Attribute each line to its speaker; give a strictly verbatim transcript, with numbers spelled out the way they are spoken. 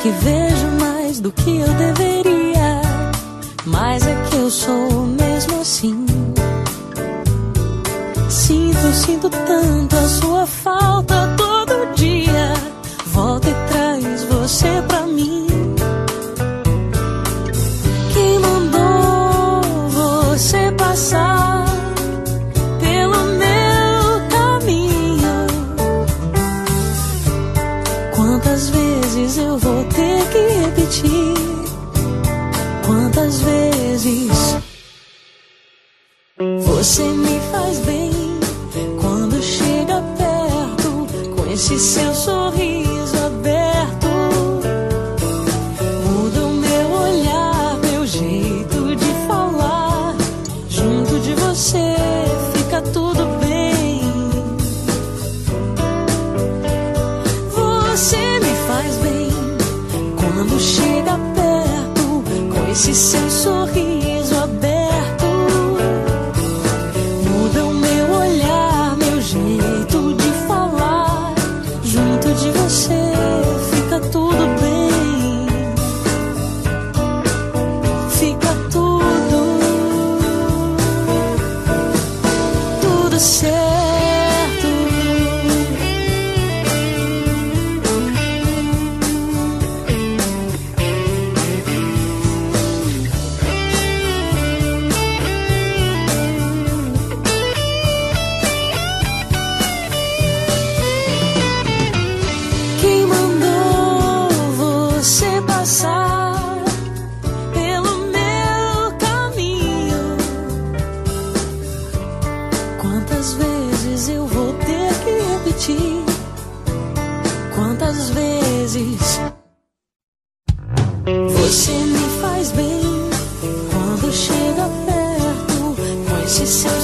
Speaker 1: que vejo mais do que eu deveria, mas é que eu sou mesmo assim. Sinto, sinto tanto a sua falta todo dia. Volta e traz você pra mim. Quem mandou você passar pelo meu caminho? Quantas vezes eu vou ter que repetir? Quantas vezes você me faz bem quando chega perto com esse seu sorriso aberto? Muda o meu olhar, meu jeito de falar. Junto de você fica tudo bem. Você me faz bem quando chega perto com esse seu sorriso aberto. Muda o meu olhar, meu jeito de falar. Junto de você fica tudo bem. Fica tudo, tudo certo. Quem mandou você passar pelo meu caminho? Quantas vezes eu vou ter que repetir? Quantas vezes você me faz bem quando chega perto com esse seu